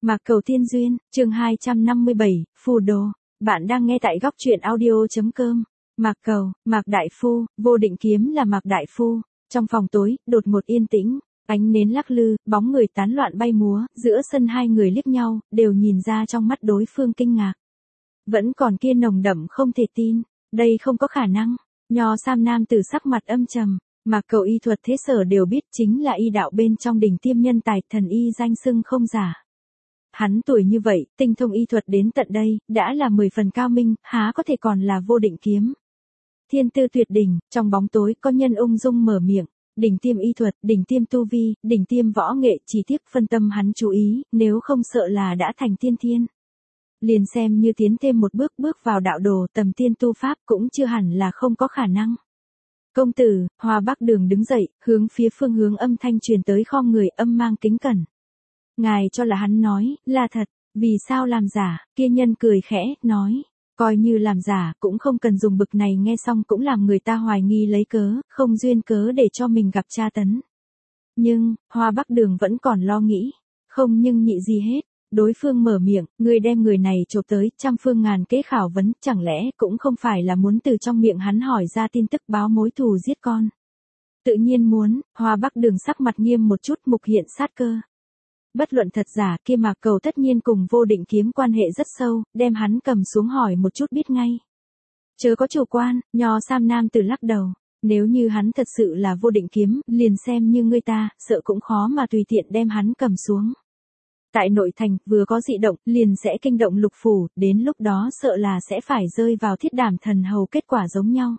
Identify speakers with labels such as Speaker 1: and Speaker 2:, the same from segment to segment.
Speaker 1: Mạc Cầu Tiên Duyên, chương 257, Phù Đồ. Bạn đang nghe tại góc truyện audio.com. Mạc Cầu, Mạc Đại Phu, Vô Định Kiếm là Mạc Đại Phu. Trong phòng tối, đột ngột yên tĩnh, ánh nến lắc lư, bóng người tán loạn bay múa, giữa sân hai người liếc nhau, đều nhìn ra trong mắt đối phương kinh ngạc. Vẫn còn kia nồng đậm không thể tin, đây không có khả năng. Nho Sam nam tử sắc mặt âm trầm, Mạc Cầu y thuật thế sở đều biết chính là y đạo bên trong đỉnh tiêm nhân tài, thần y danh xưng không giả. Hắn tuổi như vậy, tinh thông y thuật đến tận đây, đã là 10 phần cao minh, há có thể còn là Vô Định Kiếm. Thiên tư tuyệt đỉnh, trong bóng tối có nhân ung dung mở miệng, đỉnh tiêm y thuật, đỉnh tiêm tu vi, đỉnh tiêm võ nghệ, chỉ tiếc phân tâm hắn chú ý, nếu không sợ là đã thành tiên thiên. Liền xem như tiến thêm một bước vào đạo đồ tầm tiên tu pháp cũng chưa hẳn là không có khả năng. Công tử, Hoa Bắc Đường đứng dậy, hướng phía phương hướng âm thanh truyền tới khom người, âm mang kính cẩn. Ngài cho là hắn nói, là thật, vì sao làm giả, kia nhân cười khẽ, nói, coi như làm giả, cũng không cần dùng bực này, nghe xong cũng làm người ta hoài nghi lấy cớ, không duyên cớ để cho mình gặp tra tấn. Nhưng, Hoa Bắc Đường vẫn còn lo nghĩ, không nhưng nhị gì hết, đối phương mở miệng, người đem người này chộp tới, trăm phương ngàn kế khảo vấn, chẳng lẽ cũng không phải là muốn từ trong miệng hắn hỏi ra tin tức báo mối thù giết con. Tự nhiên muốn, Hoa Bắc Đường sắc mặt nghiêm một chút, mục hiện sát cơ. Bất luận thật giả, kia Mạc Cầu tất nhiên cùng Vô Định Kiếm quan hệ rất sâu, đem hắn cầm xuống hỏi một chút biết ngay. Chớ có chủ quan, Nho Sam nam tử lắc đầu, nếu như hắn thật sự là Vô Định Kiếm, liền xem như ngươi ta, sợ cũng khó mà tùy tiện đem hắn cầm xuống. Tại nội thành, vừa có dị động, liền sẽ kinh động lục phủ, đến lúc đó sợ là sẽ phải rơi vào thiết đảm thần hầu kết quả giống nhau.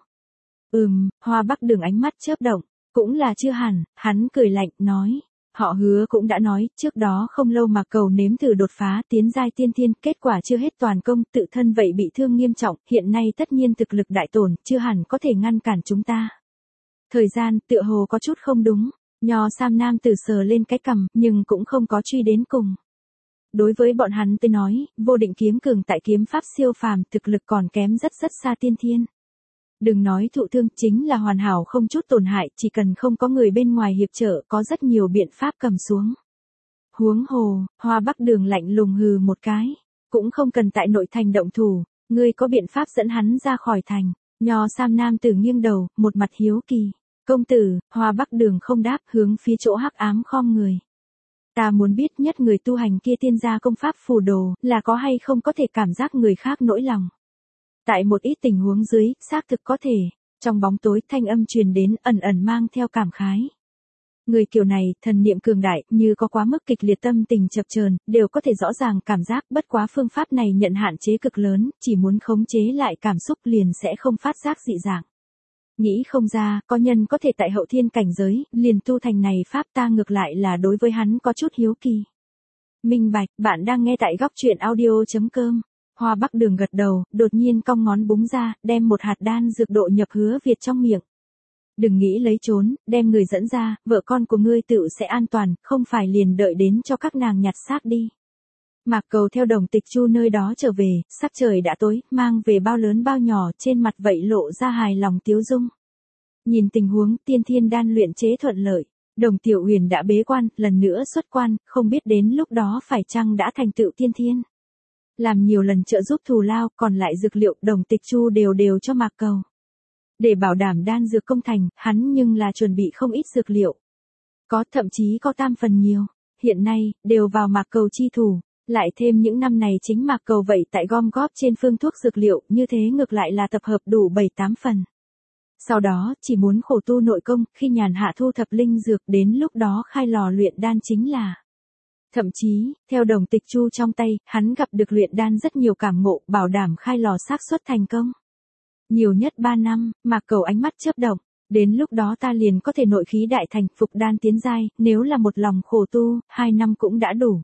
Speaker 1: Hoa Bắc Đường ánh mắt chớp động, cũng là chưa hẳn, hắn cười lạnh, nói. Họ Hứa cũng đã nói, trước đó không lâu Mạc Cầu nếm thử đột phá tiến giai tiên thiên, kết quả chưa hết toàn công, tự thân vậy bị thương nghiêm trọng, hiện nay tất nhiên thực lực đại tổn, chưa hẳn có thể ngăn cản chúng ta. Thời gian, tựa hồ có chút không đúng, Nho Sam nam tử sờ lên cái cằm, nhưng cũng không có truy đến cùng. Đối với bọn hắn tới nói, Vô Định Kiếm cường tại kiếm pháp siêu phàm, thực lực còn kém rất xa tiên thiên. Đừng nói thụ thương, chính là hoàn hảo không chút tổn hại, chỉ cần không có người bên ngoài hiệp trợ, có rất nhiều biện pháp cầm xuống. Huống hồ, Hoa Bắc Đường lạnh lùng hừ một cái, cũng không cần tại nội thành động thủ, ngươi có biện pháp dẫn hắn ra khỏi thành. Nho Sam nam tử nghiêng đầu, một mặt hiếu kỳ. Công tử, Hoa Bắc Đường không đáp, hướng phía chỗ hắc ám khom người. Ta muốn biết nhất người tu hành kia tiên gia công pháp phù đồ, là có hay không có thể cảm giác người khác nỗi lòng. Tại một ít tình huống dưới, xác thực có thể, trong bóng tối thanh âm truyền đến, ẩn mang theo cảm khái. Người kiểu này, thần niệm cường đại, như có quá mức kịch liệt tâm tình chập chờn, đều có thể rõ ràng cảm giác, bất quá phương pháp này nhận hạn chế cực lớn, chỉ muốn khống chế lại cảm xúc liền sẽ không phát giác dị dạng. Nghĩ không ra, có nhân có thể tại hậu thiên cảnh giới, liền tu thành này pháp, ta ngược lại là đối với hắn có chút hiếu kỳ. Minh bạch, bạn đang nghe tại góc truyện audio.com. Hoa Bắc Đường gật đầu, đột nhiên cong ngón búng ra, đem một hạt đan dược độ nhập Hứa Việt trong miệng. Đừng nghĩ lấy trốn, đem người dẫn ra, vợ con của ngươi tự sẽ an toàn, không phải liền đợi đến cho các nàng nhặt xác đi. Mạc Cầu theo Đồng Tịch Chu nơi đó trở về, sắc trời đã tối, mang về bao lớn bao nhỏ, trên mặt vậy lộ ra hài lòng tiếu dung. Nhìn tình huống, tiên thiên đan luyện chế thuận lợi, Đồng Tiểu Huyền đã bế quan, lần nữa xuất quan, không biết đến lúc đó phải chăng đã thành tựu tiên thiên. Làm nhiều lần trợ giúp thù lao, còn lại dược liệu, Đồng Tịch Chu đều cho Mạc Cầu. Để bảo đảm đan dược công thành, hắn nhưng là chuẩn bị không ít dược liệu. Có, thậm chí có tam phần nhiều, hiện nay, đều vào Mạc Cầu chi thủ. Lại thêm những năm này chính Mạc Cầu vậy tại gom góp trên phương thuốc dược liệu, như thế ngược lại là tập hợp đủ 7-8 phần. Sau đó, chỉ muốn khổ tu nội công, khi nhàn hạ thu thập linh dược, đến lúc đó khai lò luyện đan chính là. Thậm chí, theo Đồng Tịch Chu trong tay, hắn gặp được luyện đan rất nhiều cảm ngộ, bảo đảm khai lò xác suất thành công. Nhiều nhất 3 năm, Mạc Cầu ánh mắt chớp động, đến lúc đó ta liền có thể nội khí đại thành, phục đan tiến giai, nếu là một lòng khổ tu, 2 năm cũng đã đủ.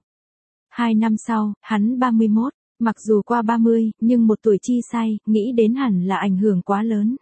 Speaker 1: 2 năm sau, hắn 31, mặc dù qua 30, nhưng một tuổi chi sai, nghĩ đến hẳn là ảnh hưởng quá lớn.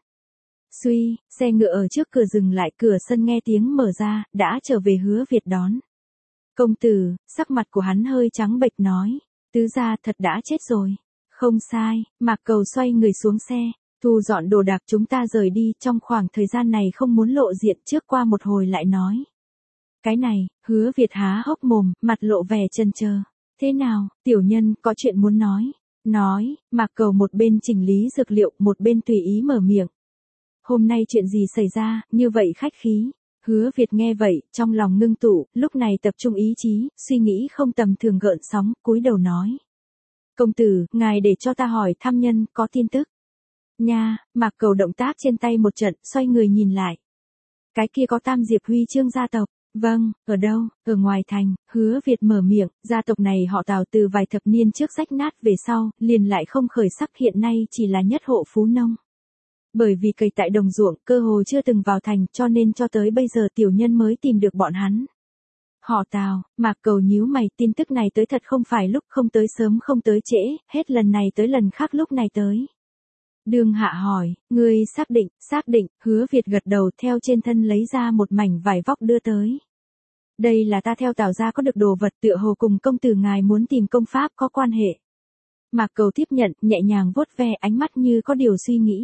Speaker 1: Suy, xe ngựa ở trước cửa dừng lại, cửa sân nghe tiếng mở ra, đã trở về Hứa Việt đón. Công tử, sắc mặt của hắn hơi trắng bệch nói, tứ gia thật đã chết rồi. Không sai, Mạc Cầu xoay người xuống xe, thu dọn đồ đạc, chúng ta rời đi, trong khoảng thời gian này không muốn lộ diện, trước qua một hồi lại nói. Cái này, Hứa Việt há hốc mồm, mặt lộ vẻ chần chờ. Thế nào, tiểu nhân, có chuyện muốn nói. Nói, Mạc Cầu một bên chỉnh lý dược liệu, một bên tùy ý mở miệng. Hôm nay chuyện gì xảy ra, như vậy khách khí. Hứa Việt nghe vậy, trong lòng ngưng tụ, lúc này tập trung ý chí, suy nghĩ không tầm thường gợn sóng, cúi đầu nói. Công tử, ngài để cho ta hỏi thăm nhân, có tin tức. Nha, Mạc Cầu động tác trên tay một trận, xoay người nhìn lại. Cái kia có Tam Diệp Huy Chương gia tộc. Vâng, ở đâu, ở ngoài thành. Hứa Việt mở miệng, gia tộc này họ Tào từ vài thập niên trước rách nát về sau, liền lại không khởi sắc, hiện nay chỉ là nhất hộ phú nông. Bởi vì cày tại đồng ruộng, cơ hồ chưa từng vào thành, cho nên cho tới bây giờ tiểu nhân mới tìm được bọn hắn. Họ Tào, Mạc Cầu nhíu mày, tin tức này tới thật không phải lúc, không tới sớm không tới trễ, hết lần này tới lần khác lúc này tới. Đường Hạ hỏi, ngươi xác định, Hứa Việt gật đầu, theo trên thân lấy ra một mảnh vải vóc đưa tới. Đây là ta theo Tào gia có được đồ vật, tựa hồ cùng công tử ngài muốn tìm công pháp có quan hệ. Mạc Cầu tiếp nhận, nhẹ nhàng vuốt ve, ánh mắt như có điều suy nghĩ.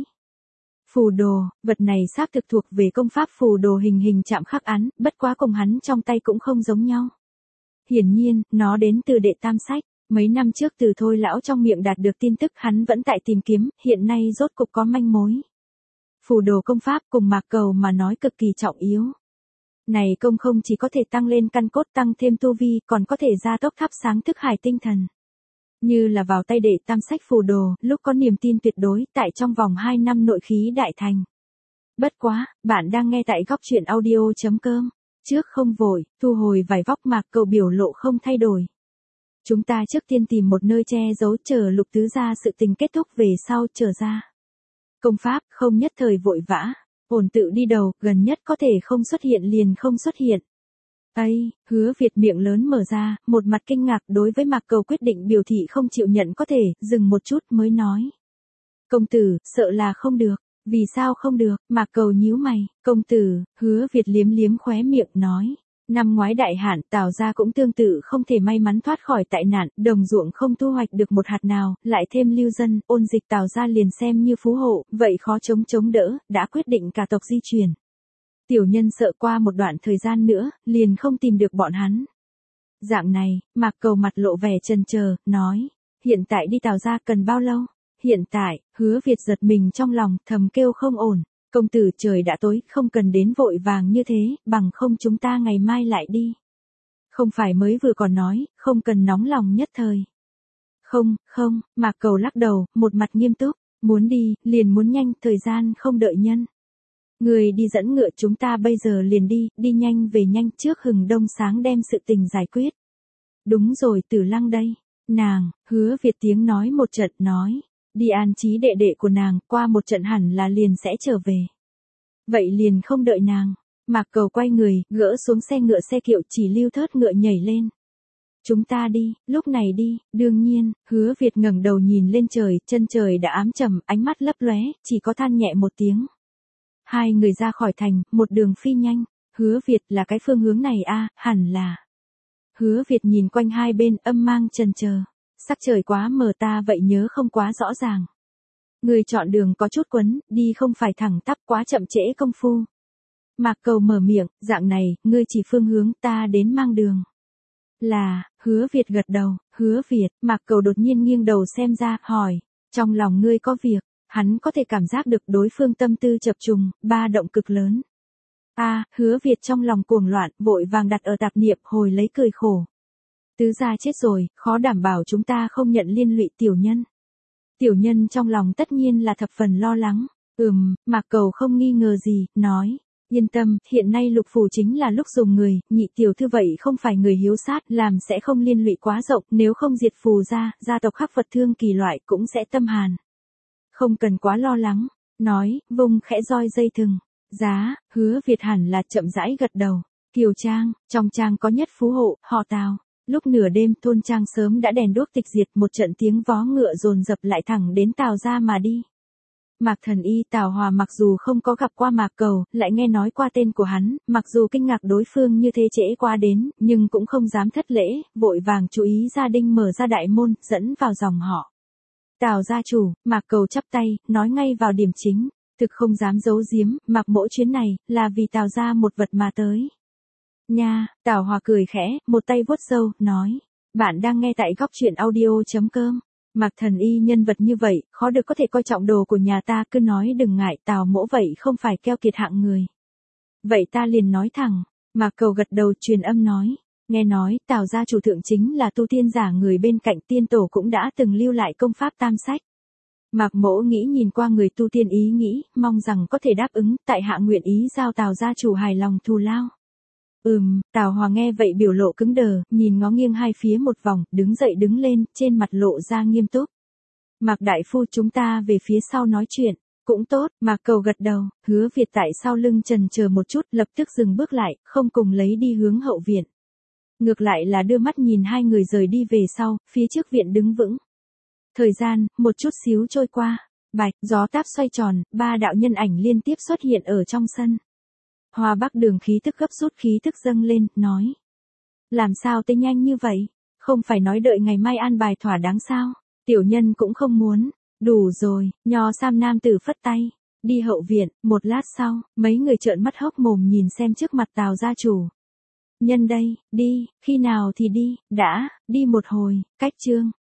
Speaker 1: Phù đồ, vật này xác thực thuộc về công pháp phù đồ hình chạm khắc ấn, bất quá cùng hắn trong tay cũng không giống nhau. Hiển nhiên, nó đến từ Đệ Tam Sách. Mấy năm trước từ Thôi lão trong miệng đạt được tin tức, hắn vẫn tại tìm kiếm, hiện nay rốt cục có manh mối. Phù đồ công pháp cùng Mạc Cầu mà nói cực kỳ trọng yếu. Này công không chỉ có thể tăng lên căn cốt, tăng thêm tu vi, còn có thể gia tốc thắp sáng thức hải tinh thần. Như là vào tay Đệ Tam Sách phù đồ, lúc có niềm tin tuyệt đối, tại trong vòng 2 năm nội khí đại thành. Bất quá, bạn đang nghe tại góc truyện audio.com. Trước không vội, thu hồi vải vóc, Mạc Cầu biểu lộ không thay đổi. Chúng ta trước tiên tìm một nơi che giấu, chờ Lục tứ gia sự tình kết thúc về sau trở ra. Công pháp không nhất thời vội vã, ổn tự đi đầu, gần nhất có thể không xuất hiện liền không xuất hiện. Ây, Hứa Việt miệng lớn mở ra, một mặt kinh ngạc, đối với Mạc Cầu quyết định biểu thị không chịu nhận có thể, dừng một chút mới nói. Công tử, sợ là không được. Vì sao không được? Mạc Cầu nhíu mày. Công tử, Hứa Việt liếm liếm khóe miệng nói. Năm ngoái đại hạn, Tào gia cũng tương tự không thể may mắn thoát khỏi tại nạn, đồng ruộng không thu hoạch được một hạt nào, lại thêm lưu dân, ôn dịch, Tào gia liền xem như phú hộ, vậy khó chống đỡ, đã quyết định cả tộc di chuyển. Tiểu nhân sợ qua một đoạn thời gian nữa, liền không tìm được bọn hắn. Dạng này, Mạc Cầu mặt lộ vẻ chần chờ, nói, hiện tại đi Tào gia cần bao lâu? Hiện tại, Hứa Việt giật mình trong lòng, thầm kêu không ổn. Công tử, trời đã tối, không cần đến vội vàng như thế, bằng không chúng ta ngày mai lại đi. Không phải mới vừa còn nói, không cần nóng lòng nhất thời. Không, Mạc Cầu lắc đầu, một mặt nghiêm túc, muốn đi, liền muốn nhanh, thời gian không đợi nhân. Người đi dẫn ngựa, chúng ta bây giờ liền đi nhanh về nhanh, trước hừng đông sáng đem sự tình giải quyết. Đúng rồi, Tử Lăng đây. Nàng, Hứa Việt tiếng nói một trận nói. Đi an trí đệ đệ của nàng, qua một trận hẳn là liền sẽ trở về. Vậy liền không đợi nàng. Mạc Cầu quay người, gỡ xuống xe ngựa, xe kiệu, chỉ lưu thớt ngựa nhảy lên. Chúng ta đi, lúc này đi, đương nhiên. Hứa Việt ngẩng đầu nhìn lên trời, chân trời đã ám trầm, ánh mắt lấp lóe, chỉ có than nhẹ một tiếng. Hai người ra khỏi thành, một đường phi nhanh. Hứa Việt, là cái phương hướng này a, hẳn là. Hứa Việt nhìn quanh hai bên, âm mang chần chờ. Sắc trời quá mờ, ta vậy nhớ không quá rõ ràng. Người chọn đường có chút quấn, đi không phải thẳng tắp, quá chậm trễ công phu. Mạc Cầu mở miệng, dạng này, ngươi chỉ phương hướng, ta đến mang đường. Là, Hứa Việt gật đầu. Hứa Việt, Mạc Cầu đột nhiên nghiêng đầu xem ra, hỏi, trong lòng ngươi có việc. Hắn có thể cảm giác được đối phương tâm tư chập trùng, ba động cực lớn. Hứa Việt trong lòng cuồng loạn, vội vàng đặt ở tạp niệm, hồi lấy cười khổ. Tứ gia chết rồi, khó đảm bảo chúng ta không nhận liên lụy tiểu nhân. Tiểu nhân trong lòng tất nhiên là thập phần lo lắng. Mạc Cầu không nghi ngờ gì, nói. Yên tâm, hiện nay Lục phủ chính là lúc dùng người, nhị tiểu thư vậy không phải người hiếu sát, làm sẽ không liên lụy quá rộng, nếu không diệt phù gia tộc khắc Phật thương kỳ loại cũng sẽ tâm hàn. Không cần quá lo lắng, nói, vung khẽ roi dây thừng. Giá, Hứa Việt hẳn là chậm rãi gật đầu. Kiều Trang, trong trang có nhất phú hộ, họ Tào. Lúc nửa đêm, thôn trang sớm đã đèn đuốc tịch diệt, một trận tiếng vó ngựa dồn dập lại thẳng đến Tào gia mà đi. Mạc Thần Y, Tào Hòa mặc dù không có gặp qua Mạc Cầu, lại nghe nói qua tên của hắn, mặc dù kinh ngạc đối phương như thế trễ qua đến, nhưng cũng không dám thất lễ, vội vàng chú ý gia đình mở ra đại môn, dẫn vào dòng họ. Tào gia chủ, Mạc Cầu chắp tay, nói ngay vào điểm chính, thực không dám giấu giếm, Mạc mỗ chuyến này, là vì Tào gia một vật mà tới. Nha, Tào Hòa cười khẽ, một tay vuốt râu, nói, Bạn đang nghe tại góc truyện audio.com. Mạc Thần Y nhân vật như vậy, khó được có thể coi trọng đồ của nhà ta, cứ nói đừng ngại, Tào mỗ vậy không phải keo kiệt hạng người. Vậy ta liền nói thẳng. Mạc Cầu gật đầu truyền âm nói. Nghe nói, Tào gia chủ thượng chính là tu tiên giả, người bên cạnh tiên tổ cũng đã từng lưu lại công pháp tam sách. Mạc mỗ nghĩ nhìn qua người tu tiên ý nghĩ, mong rằng có thể đáp ứng, tại hạ nguyện ý giao Tào gia chủ hài lòng thù lao. Tào Hòa nghe vậy biểu lộ cứng đờ, nhìn ngó nghiêng hai phía một vòng, đứng dậy đứng lên, trên mặt lộ ra nghiêm túc. Mạc đại phu, chúng ta về phía sau nói chuyện. Cũng tốt, Mạc Cầu gật đầu, Hứa Việt tại sau lưng chần chờ một chút, lập tức dừng bước lại, không cùng lấy đi hướng hậu viện. Ngược lại là đưa mắt nhìn hai người rời đi về sau, phía trước viện đứng vững. Thời gian, một chút xíu trôi qua. Bạch, gió táp xoay tròn, ba đạo nhân ảnh liên tiếp xuất hiện ở trong sân. Hoa Bắc Đường khí tức gấp rút, khí tức dâng lên, nói. Làm sao tới nhanh như vậy? Không phải nói đợi ngày mai an bài thỏa đáng sao? Tiểu nhân cũng không muốn. Đủ rồi, Nho Sam nam tử phất tay. Đi hậu viện, một lát sau, mấy người trợn mắt hốc mồm nhìn xem trước mặt Tào gia chủ. Nhân đây, đi, khi nào thì đi, đã, đi một hồi, cách chương.